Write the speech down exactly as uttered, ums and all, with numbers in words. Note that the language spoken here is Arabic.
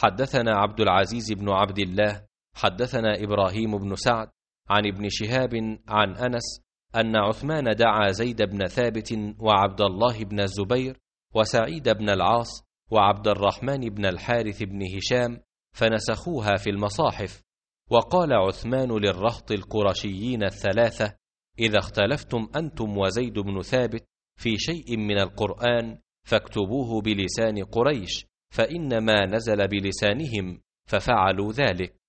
حدثنا عبد العزيز بن عبد الله حدثنا إبراهيم بن سعد عن ابن شهاب عن أنس أن عثمان دعا زيد بن ثابت وعبد الله بن الزبير وسعيد بن العاص وعبد الرحمن بن الحارث بن هشام فنسخوها في المصاحف. وقال عثمان للرهط القرشيين الثلاثة: إذا اختلفتم أنتم وزيد بن ثابت في شيء من القرآن فاكتبوه بلسان قريش، فإنما نزل بلسانهم، ففعلوا ذلك.